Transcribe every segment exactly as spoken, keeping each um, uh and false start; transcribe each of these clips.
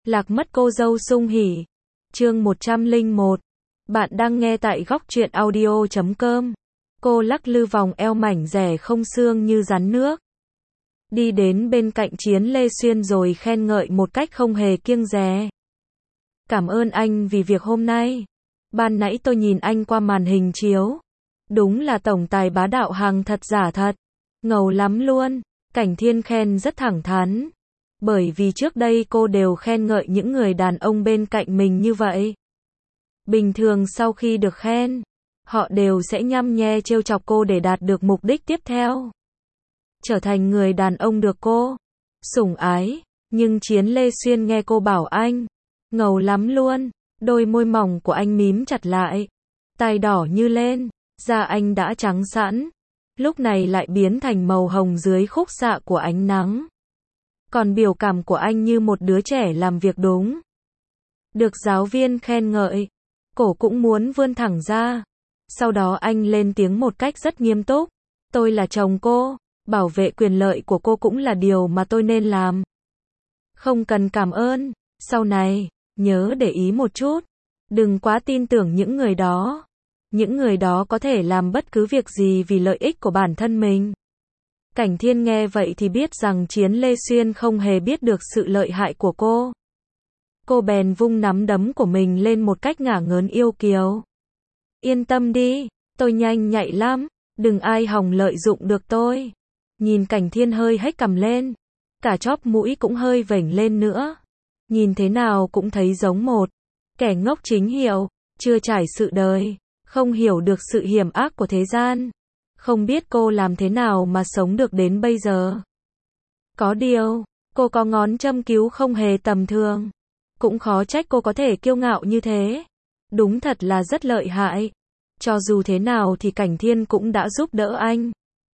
Lạc mất cô dâu sung hỉ. Chương một trăm lẻ một. Bạn đang nghe tại góc truyện audio chấm com. Cô lắc lư vòng eo mảnh dẻ không xương như rắn nước. Đi đến bên cạnh Chiến Lê Xuyên rồi khen ngợi một cách không hề kiêng dè. Cảm ơn anh vì việc hôm nay. Ban nãy tôi nhìn anh qua màn hình chiếu. Đúng là tổng tài bá đạo hàng thật giả thật. Ngầu lắm luôn. Cảnh Thiên khen rất thẳng thắn. Bởi vì trước đây cô đều khen ngợi những người đàn ông bên cạnh mình như vậy. Bình thường sau khi được khen, họ đều sẽ nhăm nhe trêu chọc cô để đạt được mục đích tiếp theo. Trở thành người đàn ông được cô sủng ái. Nhưng Chiến Lê Xuyên nghe cô bảo anh ngầu lắm luôn, đôi môi mỏng của anh mím chặt lại, tai đỏ như lên, da anh đã trắng sẵn, lúc này lại biến thành màu hồng dưới khúc xạ của ánh nắng. Còn biểu cảm của anh như một đứa trẻ làm việc đúng. Được giáo viên khen ngợi, cổ cũng muốn vươn thẳng ra. Sau đó anh lên tiếng một cách rất nghiêm túc. Tôi là chồng cô, bảo vệ quyền lợi của cô cũng là điều mà tôi nên làm. Không cần cảm ơn, sau này, nhớ để ý một chút. Đừng quá tin tưởng những người đó. Những người đó có thể làm bất cứ việc gì vì lợi ích của bản thân mình. Cảnh Thiên nghe vậy thì biết rằng Chiến Lê Xuyên không hề biết được sự lợi hại của cô. Cô bèn vung nắm đấm của mình lên một cách ngả ngớn yêu kiều. Yên tâm đi, tôi nhanh nhạy lắm, đừng ai hòng lợi dụng được tôi. Nhìn Cảnh Thiên hơi hếch cằm lên, cả chóp mũi cũng hơi vểnh lên nữa. Nhìn thế nào cũng thấy giống một kẻ ngốc chính hiệu, chưa trải sự đời, không hiểu được sự hiểm ác của thế gian. Không biết cô làm thế nào mà sống được đến bây giờ. Có điều, cô có ngón châm cứu không hề tầm thường. Cũng khó trách cô có thể kiêu ngạo như thế. Đúng thật là rất lợi hại. Cho dù thế nào thì Cảnh Thiên cũng đã giúp đỡ anh.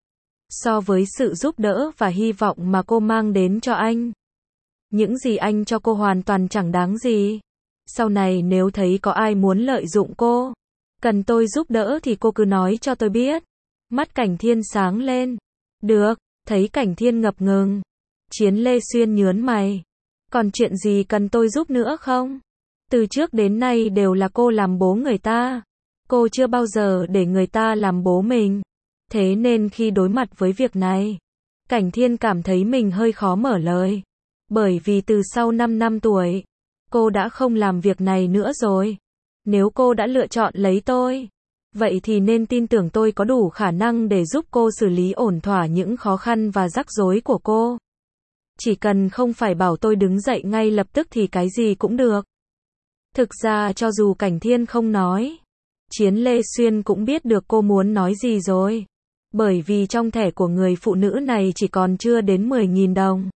So với sự giúp đỡ và hy vọng mà cô mang đến cho anh, những gì anh cho cô hoàn toàn chẳng đáng gì. Sau này nếu thấy có ai muốn lợi dụng cô, cần tôi giúp đỡ thì cô cứ nói cho tôi biết. Mắt Cảnh Thiên sáng lên. Được, thấy Cảnh Thiên ngập ngừng. Chiến Lê Xuyên nhớn mày. Còn chuyện gì cần tôi giúp nữa không? Từ trước đến nay đều là cô làm bố người ta. Cô chưa bao giờ để người ta làm bố mình. Thế nên khi đối mặt với việc này, Cảnh Thiên cảm thấy mình hơi khó mở lời. Bởi vì từ sau năm năm tuổi, cô đã không làm việc này nữa rồi. Nếu cô đã lựa chọn lấy tôi, vậy thì nên tin tưởng tôi có đủ khả năng để giúp cô xử lý ổn thỏa những khó khăn và rắc rối của cô. Chỉ cần không phải bảo tôi đứng dậy ngay lập tức thì cái gì cũng được. Thực ra cho dù Cảnh Thiên không nói, Chiến Lê Xuyên cũng biết được cô muốn nói gì rồi. Bởi vì trong thẻ của người phụ nữ này chỉ còn chưa đến mười nghìn đồng.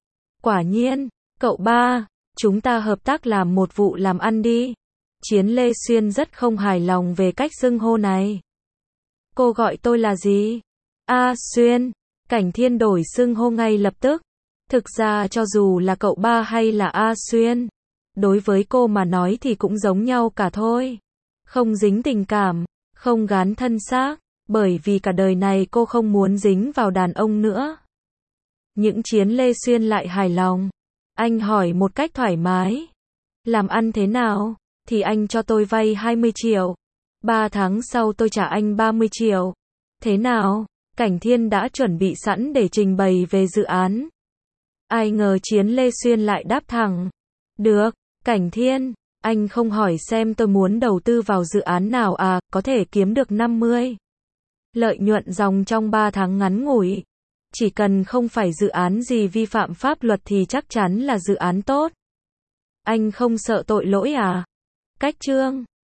Quả nhiên, cậu ba, chúng ta hợp tác làm một vụ làm ăn đi. Chiến Lê Xuyên rất không hài lòng về cách xưng hô này. Cô gọi tôi là gì? A Xuyên. Cảnh Thiên đổi xưng hô ngay lập tức. Thực ra cho dù là cậu ba hay là A Xuyên, đối với cô mà nói thì cũng giống nhau cả thôi. Không dính tình cảm, không gán thân xác, bởi vì cả đời này cô không muốn dính vào đàn ông nữa. Những Chiến Lê Xuyên lại hài lòng. Anh hỏi một cách thoải mái. Làm ăn thế nào? Thì anh cho tôi vay hai mươi triệu. Ba tháng sau tôi trả anh ba mươi triệu. Thế nào? Cảnh Thiên đã chuẩn bị sẵn để trình bày về dự án. Ai ngờ Chiến Lê Xuyên lại đáp thẳng. Được, Cảnh Thiên, anh không hỏi xem tôi muốn đầu tư vào dự án nào à, có thể kiếm được năm mươi. Lợi nhuận dòng trong ba tháng ngắn ngủi. Chỉ cần không phải dự án gì vi phạm pháp luật thì chắc chắn là dự án tốt. Anh không sợ tội lỗi à? Cách chương